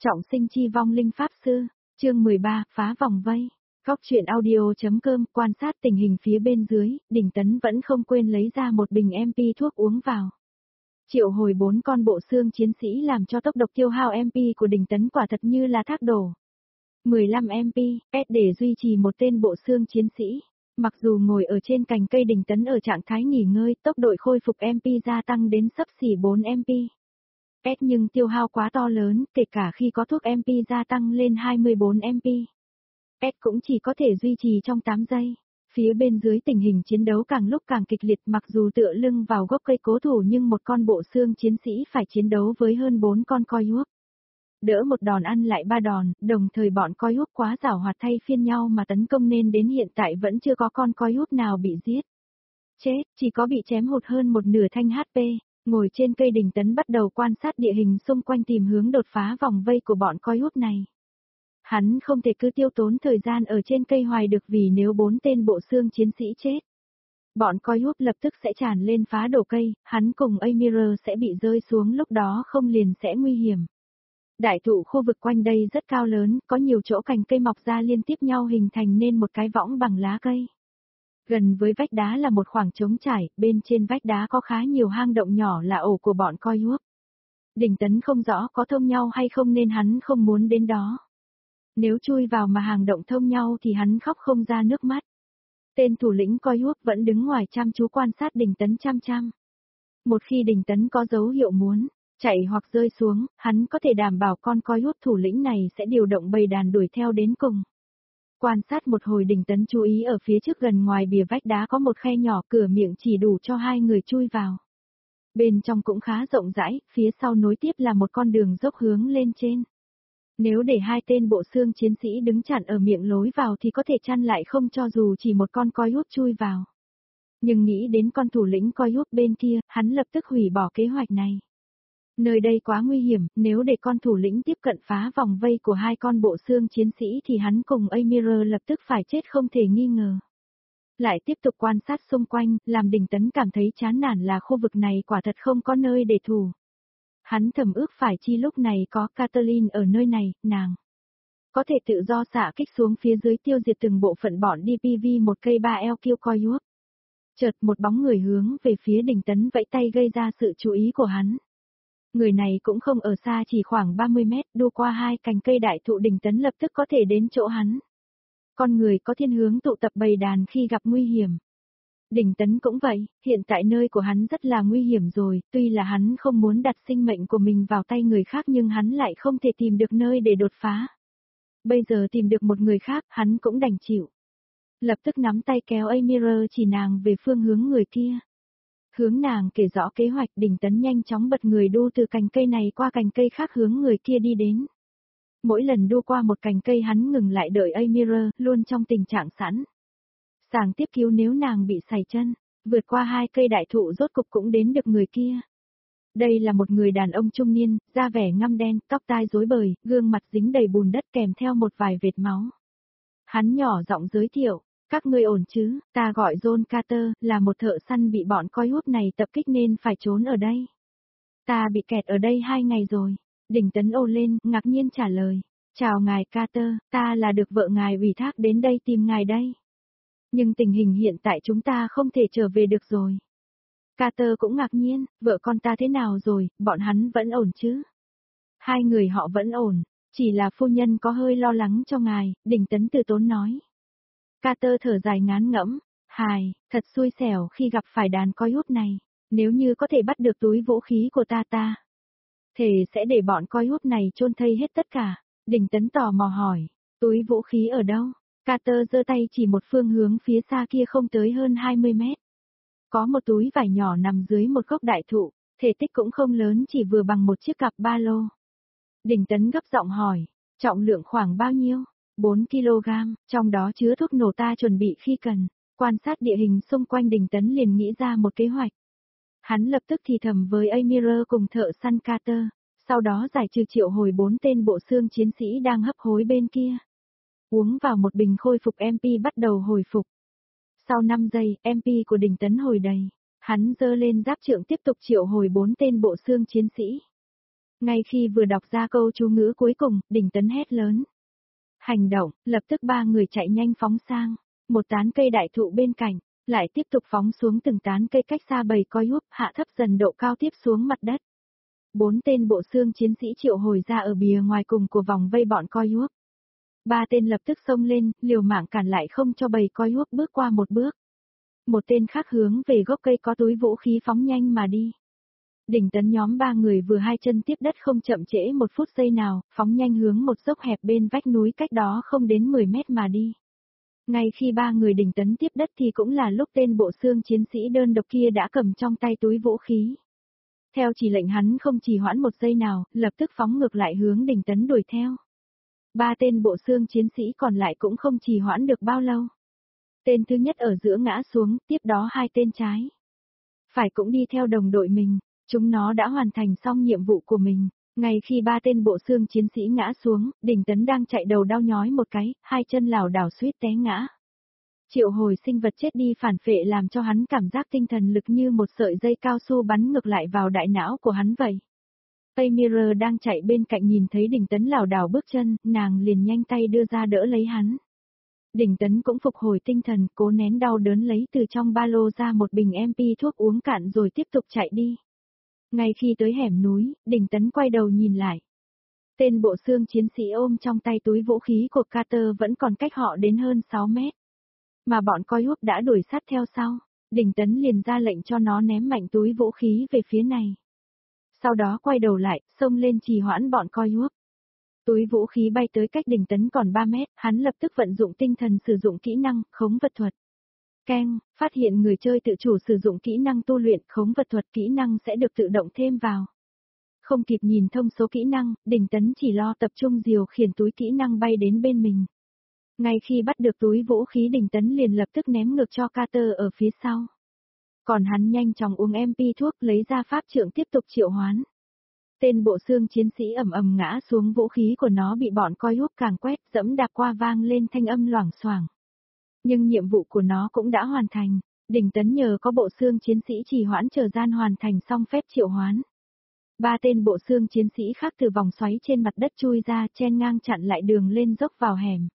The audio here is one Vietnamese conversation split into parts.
Trọng sinh chi vong linh pháp sư, chương 13, phá vòng vây. Góc truyện audio.com, quan sát tình hình phía bên dưới, Đình Tấn vẫn không quên lấy ra một bình MP thuốc uống vào. Triệu hồi 4 con bộ xương chiến sĩ làm cho tốc độ tiêu hao MP của Đình Tấn quả thật như là thác đổ. 15 MP, S để duy trì một tên bộ xương chiến sĩ. Mặc dù ngồi ở trên cành cây, Đình Tấn ở trạng thái nghỉ ngơi, tốc độ khôi phục MP gia tăng đến xấp xỉ 4 MP. Nhưng tiêu hao quá to lớn, kể cả khi có thuốc MP gia tăng lên 24 MP. Cũng chỉ có thể duy trì trong 8 giây. Phía bên dưới tình hình chiến đấu càng lúc càng kịch liệt, mặc dù tựa lưng vào gốc cây cố thủ nhưng một con bộ xương chiến sĩ phải chiến đấu với hơn 4 con coi húp. Đỡ một đòn ăn lại 3 đòn, đồng thời bọn coi húp quá giảo hoạt thay phiên nhau mà tấn công nên đến hiện tại vẫn chưa có con coi húp nào bị giết. Chết, chỉ có bị chém hụt hơn một nửa thanh HP. Ngồi trên cây, Đình Tấn bắt đầu quan sát địa hình xung quanh tìm hướng đột phá vòng vây của bọn coi húp này. Hắn không thể cứ tiêu tốn thời gian ở trên cây hoài được, vì nếu 4 tên bộ xương chiến sĩ chết, bọn coi húp lập tức sẽ tràn lên phá đổ cây, hắn cùng Amir sẽ bị rơi xuống, lúc đó không liền sẽ nguy hiểm. Đại thụ khu vực quanh đây rất cao lớn, có nhiều chỗ cành cây mọc ra liên tiếp nhau hình thành nên một cái võng bằng lá cây. Gần với vách đá là một khoảng trống trải, bên trên vách đá có khá nhiều hang động nhỏ là ổ của bọn coi húp. Đình Tấn không rõ có thông nhau hay không nên hắn không muốn đến đó. Nếu chui vào mà hang động thông nhau thì hắn khóc không ra nước mắt. Tên thủ lĩnh coi húp vẫn đứng ngoài chăm chú quan sát Đình Tấn chăm chăm. Một khi Đình Tấn có dấu hiệu muốn chạy hoặc rơi xuống, hắn có thể đảm bảo con coi húp thủ lĩnh này sẽ điều động bầy đàn đuổi theo đến cùng. Quan sát một hồi, Đình Tấn chú ý ở phía trước gần ngoài bìa vách đá có một khe nhỏ, cửa miệng chỉ đủ cho 2 người chui vào. Bên trong cũng khá rộng rãi, phía sau nối tiếp là một con đường dốc hướng lên trên. Nếu để 2 tên bộ xương chiến sĩ đứng chặn ở miệng lối vào thì có thể chặn lại không cho dù chỉ một con coi húp chui vào. Nhưng nghĩ đến con thủ lĩnh coi húp bên kia, hắn lập tức hủy bỏ kế hoạch này. Nơi đây quá nguy hiểm, nếu để con thủ lĩnh tiếp cận phá vòng vây của 2 con bộ xương chiến sĩ thì hắn cùng Amir lập tức phải chết không thể nghi ngờ. Lại tiếp tục quan sát xung quanh, làm Đình Tấn cảm thấy chán nản là khu vực này quả thật không có nơi để thủ. Hắn thầm ước phải chi lúc này có Kathleen ở nơi này, nàng có thể tự do xạ kích xuống phía dưới tiêu diệt từng bộ phận bọn DPV một cây 3LQ coi húp. Chợt một bóng người hướng về phía Đình Tấn vẫy tay gây ra sự chú ý của hắn. Người này cũng không ở xa, chỉ khoảng 30 mét, đu qua 2 cành cây đại thụ, Đình Tấn lập tức có thể đến chỗ hắn. Con người có thiên hướng tụ tập bầy đàn khi gặp nguy hiểm. Đình Tấn cũng vậy, hiện tại nơi của hắn rất là nguy hiểm rồi, tuy là hắn không muốn đặt sinh mệnh của mình vào tay người khác nhưng hắn lại không thể tìm được nơi để đột phá. Bây giờ tìm được một người khác, hắn cũng đành chịu. Lập tức nắm tay kéo Amir chỉ nàng về phương hướng người kia. Hướng nàng kể rõ kế hoạch, Đình Tấn nhanh chóng bật người đu từ cành cây này qua cành cây khác hướng người kia đi đến. Mỗi lần đu qua một cành cây hắn ngừng lại đợi Amir, luôn trong tình trạng sẵn sàng tiếp cứu nếu nàng bị sảy chân. Vượt qua 2 cây đại thụ rốt cục cũng đến được người kia. Đây là một người đàn ông trung niên, da vẻ ngăm đen, tóc tai rối bời, gương mặt dính đầy bùn đất kèm theo một vài vệt máu. Hắn nhỏ giọng giới thiệu, các ngươi ổn chứ, ta gọi John Carter, là một thợ săn bị bọn coi húp này tập kích nên phải trốn ở đây. Ta bị kẹt ở đây 2 ngày rồi. Đình Tấn ồ lên, ngạc nhiên trả lời. Chào ngài Carter, ta là được vợ ngài ủy thác đến đây tìm ngài đây. Nhưng tình hình hiện tại chúng ta không thể trở về được rồi. Carter cũng ngạc nhiên, vợ con ta thế nào rồi, bọn hắn vẫn ổn chứ? 2 người họ vẫn ổn, chỉ là phu nhân có hơi lo lắng cho ngài, Đình Tấn từ tốn nói. Carter thở dài ngán ngẫm, hài, thật xui xẻo khi gặp phải đàn coi húp này, nếu như có thể bắt được túi vũ khí của ta thề sẽ để bọn coi húp này chôn thây hết tất cả. Đình Tấn tò mò hỏi, túi vũ khí ở đâu? Carter giơ tay chỉ một phương hướng phía xa kia không tới hơn 20 mét. Có một túi vải nhỏ nằm dưới một gốc đại thụ, thể tích cũng không lớn, chỉ vừa bằng một chiếc cặp ba lô. Đình Tấn gấp giọng hỏi, trọng lượng khoảng bao nhiêu? 4 kg, trong đó chứa thuốc nổ ta chuẩn bị khi cần. Quan sát địa hình xung quanh, Đình Tấn liền nghĩ ra một kế hoạch. Hắn lập tức thì thầm với Amir cùng thợ săn Carter, sau đó giải trừ triệu hồi 4 tên bộ xương chiến sĩ đang hấp hối bên kia. Uống vào một bình khôi phục MP bắt đầu hồi phục. Sau 5 giây, MP của Đình Tấn hồi đầy. Hắn giơ lên giáp trượng tiếp tục triệu hồi 4 tên bộ xương chiến sĩ. Ngay khi vừa đọc ra câu chú ngữ cuối cùng, Đình Tấn hét lớn. Hành động, lập tức ba người chạy nhanh phóng sang. Một tán cây đại thụ bên cạnh, lại tiếp tục phóng xuống từng tán cây cách xa bầy coi húp, hạ thấp dần độ cao tiếp xuống mặt đất. 4 tên bộ xương chiến sĩ triệu hồi ra ở bìa ngoài cùng của vòng vây bọn coi húp. 3 tên lập tức xông lên, liều mạng cản lại không cho bầy coi húp bước qua một bước. Một tên khác hướng về gốc cây có túi vũ khí phóng nhanh mà đi. Đình Tấn nhóm 3 người vừa hai chân tiếp đất không chậm trễ một phút giây nào, phóng nhanh hướng một dốc hẹp bên vách núi cách đó không đến 10 mét mà đi. Ngay khi 3 người Đình Tấn tiếp đất thì cũng là lúc tên bộ xương chiến sĩ đơn độc kia đã cầm trong tay túi vũ khí. Theo chỉ lệnh hắn không trì hoãn một giây nào, lập tức phóng ngược lại hướng Đình Tấn đuổi theo. 3 tên bộ xương chiến sĩ còn lại cũng không trì hoãn được bao lâu. Tên thứ nhất ở giữa ngã xuống, tiếp đó 2 tên trái. Phải cũng đi theo đồng đội mình, chúng nó đã hoàn thành xong nhiệm vụ của mình. Ngay khi 3 tên bộ xương chiến sĩ ngã xuống, Đình Tấn đang chạy đầu đau nhói một cái, hai chân lảo đảo suýt té ngã. Triệu hồi sinh vật chết đi phản phệ làm cho hắn cảm giác tinh thần lực như một sợi dây cao su bắn ngược lại vào đại não của hắn vậy. Amira đang chạy bên cạnh nhìn thấy Đình Tấn lảo đảo bước chân, nàng liền nhanh tay đưa ra đỡ lấy hắn. Đình Tấn cũng phục hồi tinh thần, cố nén đau đớn lấy từ trong ba lô ra một bình MP thuốc uống cạn rồi tiếp tục chạy đi. Ngay khi tới hẻm núi, Đình Tấn quay đầu nhìn lại. Tên bộ xương chiến sĩ ôm trong tay túi vũ khí của Carter vẫn còn cách họ đến hơn 6 mét. Mà bọn coi húp đã đuổi sát theo sau, Đình Tấn liền ra lệnh cho nó ném mạnh túi vũ khí về phía này. Sau đó quay đầu lại, xông lên trì hoãn bọn coi húp. Túi vũ khí bay tới cách Đình Tấn còn 3 mét, hắn lập tức vận dụng tinh thần sử dụng kỹ năng, khống vật thuật. Keng, phát hiện người chơi tự chủ sử dụng kỹ năng tu luyện, khống vật thuật kỹ năng sẽ được tự động thêm vào. Không kịp nhìn thông số kỹ năng, Đình Tấn chỉ lo tập trung điều khiển túi kỹ năng bay đến bên mình. Ngay khi bắt được túi vũ khí Đình Tấn liền lập tức ném ngược cho Carter ở phía sau. Còn hắn nhanh chóng uống MP thuốc lấy ra pháp trượng tiếp tục triệu hoán. Tên bộ xương chiến sĩ ầm ầm ngã xuống, vũ khí của nó bị bọn coi húp càng quét dẫm đạp qua vang lên thanh âm loảng xoảng. Nhưng nhiệm vụ của nó cũng đã hoàn thành, Đình Tấn nhờ có bộ xương chiến sĩ trì hoãn chờ gian hoàn thành xong phép triệu hoán. 3 tên bộ xương chiến sĩ khác từ vòng xoáy trên mặt đất chui ra chen ngang chặn lại đường lên dốc vào hẻm.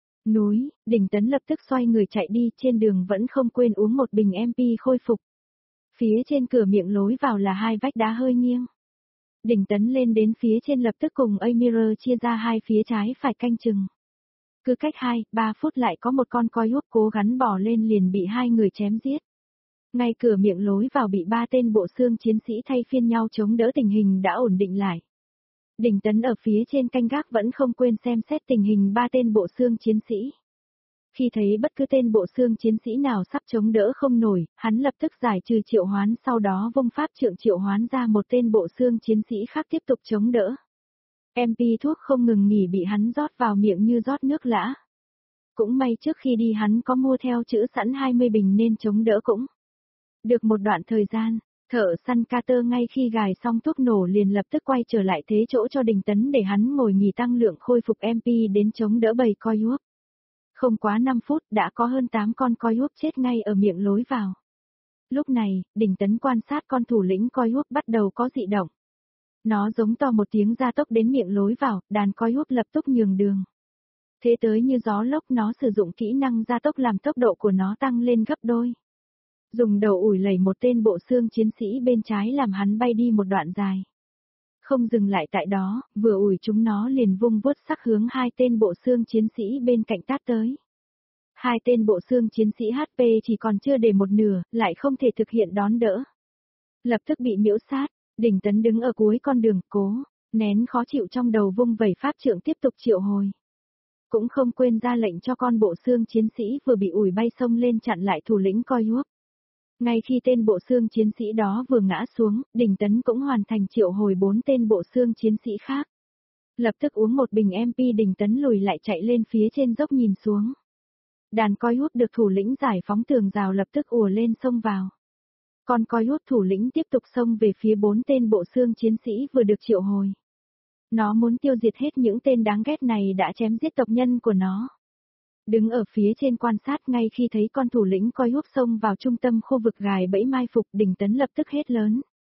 Núi, Đình Tấn lập tức xoay người chạy đi, trên đường vẫn không quên uống một bình MP khôi phục. Phía trên cửa miệng lối vào là 2 vách đá hơi nghiêng. Đình Tấn lên đến phía trên lập tức cùng Amira chia ra hai phía trái phải canh chừng. Cứ cách 2-3 phút lại có một con coi húp cố gắng bò lên liền bị 2 người chém giết. Ngay cửa miệng lối vào bị 3 tên bộ xương chiến sĩ thay phiên nhau chống đỡ, tình hình đã ổn định lại. Đình Tấn ở phía trên canh gác vẫn không quên xem xét tình hình 3 tên bộ xương chiến sĩ. Khi thấy bất cứ tên bộ xương chiến sĩ nào sắp chống đỡ không nổi, hắn lập tức giải trừ triệu hoán, sau đó vung pháp trượng triệu hoán ra một tên bộ xương chiến sĩ khác tiếp tục chống đỡ. MP thuốc không ngừng nghỉ bị hắn rót vào miệng như rót nước lã. Cũng may trước khi đi hắn có mua theo chữ sẵn 20 bình nên chống đỡ cũng. Được một đoạn thời gian, thợ săn Carter ngay khi gài xong thuốc nổ liền lập tức quay trở lại thế chỗ cho Đình Tấn để hắn ngồi nghỉ tăng lượng khôi phục MP đến chống đỡ bầy coi húp. Không quá 5 phút đã có hơn 8 con coi húp chết ngay ở miệng lối vào. Lúc này, Đình Tấn quan sát con thủ lĩnh coi húp bắt đầu có dị động. Nó giống to một tiếng gia tốc đến miệng lối vào, đàn coi húp lập tức nhường đường. Thế tới như gió lốc, nó sử dụng kỹ năng gia tốc làm tốc độ của nó tăng lên gấp đôi. Dùng đầu ủi lẩy một tên bộ xương chiến sĩ bên trái làm hắn bay đi một đoạn dài. Không dừng lại tại đó, vừa ủi chúng nó liền vung vuốt sắc hướng 2 tên bộ xương chiến sĩ bên cạnh tát tới. 2 tên bộ xương chiến sĩ HP chỉ còn chưa để một nửa, lại không thể thực hiện đón đỡ. Lập tức bị miễu sát, Đình Tấn đứng ở cuối con đường, cố nén khó chịu trong đầu vung vẩy pháp trượng tiếp tục triệu hồi. Cũng không quên ra lệnh cho con bộ xương chiến sĩ vừa bị ủi bay xông lên chặn lại thủ lĩnh coi húp. Ngay khi tên bộ xương chiến sĩ đó vừa ngã xuống, Đình Tấn cũng hoàn thành triệu hồi 4 tên bộ xương chiến sĩ khác. Lập tức uống một bình MP, Đình Tấn lùi lại chạy lên phía trên dốc nhìn xuống. Đàn coi hút được thủ lĩnh giải phóng tường rào lập tức ùa lên xông vào. Con coi hút thủ lĩnh tiếp tục xông về phía 4 tên bộ xương chiến sĩ vừa được triệu hồi. Nó muốn tiêu diệt hết những tên đáng ghét này đã chém giết tộc nhân của nó. Đứng ở phía trên quan sát, ngay khi thấy con thủ lĩnh coi hút xông vào trung tâm khu vực gài bẫy mai phục, Đình Tấn lập tức hét lớn.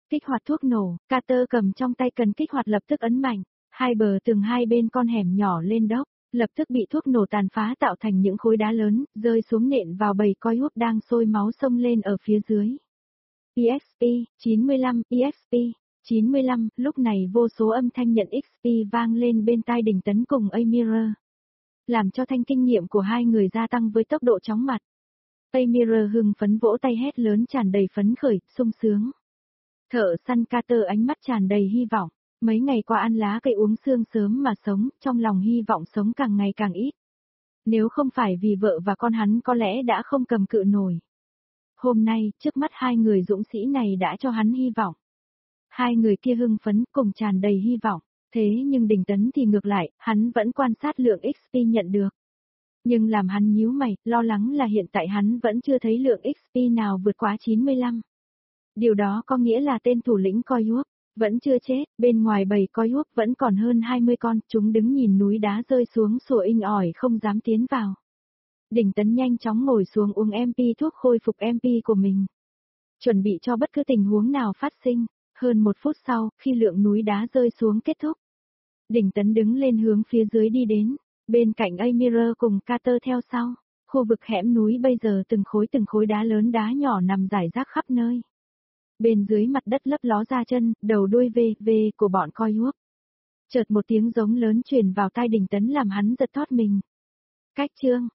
Kích hoạt thuốc nổ, Carter cầm trong tay cần kích hoạt lập tức ấn mạnh, hai bờ tường hai bên con hẻm nhỏ lên đốc, lập tức bị thuốc nổ tàn phá tạo thành những khối đá lớn, rơi xuống nện vào bầy coi hút đang sôi máu sông lên ở phía dưới. EXP, 95, EXP, 95, lúc này vô số âm thanh nhận XP vang lên bên tai Đình Tấn cùng Amira, làm cho thanh kinh nghiệm của hai người gia tăng với tốc độ chóng mặt. Amira hưng phấn vỗ tay hét lớn tràn đầy phấn khởi, sung sướng. Thợ săn Carter ánh mắt tràn đầy hy vọng, mấy ngày qua ăn lá cây uống xương sớm mà sống, trong lòng hy vọng sống càng ngày càng ít. Nếu không phải vì vợ và con hắn có lẽ đã không cầm cự nổi. Hôm nay, trước mắt hai người dũng sĩ này đã cho hắn hy vọng. Hai người kia hưng phấn cùng tràn đầy hy vọng, thế nhưng Đình Tấn thì ngược lại, hắn vẫn quan sát lượng XP nhận được. Nhưng làm hắn nhíu mày, lo lắng là hiện tại hắn vẫn chưa thấy lượng XP nào vượt quá 95. Điều đó có nghĩa là tên thủ lĩnh coi húp vẫn chưa chết, bên ngoài bầy coi húp vẫn còn hơn 20 con, chúng đứng nhìn núi đá rơi xuống sủa inh ỏi không dám tiến vào. Đình Tấn nhanh chóng ngồi xuống uống MP thuốc khôi phục MP của mình. Chuẩn bị cho bất cứ tình huống nào phát sinh, hơn 1 phút sau, khi lượng núi đá rơi xuống kết thúc. Đình Tấn đứng lên hướng phía dưới đi đến, bên cạnh Amira cùng Carter theo sau. Khu vực hẻm núi bây giờ từng khối đá lớn đá nhỏ nằm rải rác khắp nơi. Bên dưới mặt đất lấp ló ra chân, đầu đuôi v của bọn coi húp. Chợt một tiếng giống lớn truyền vào tai Đình Tấn làm hắn giật thót mình. Cách chương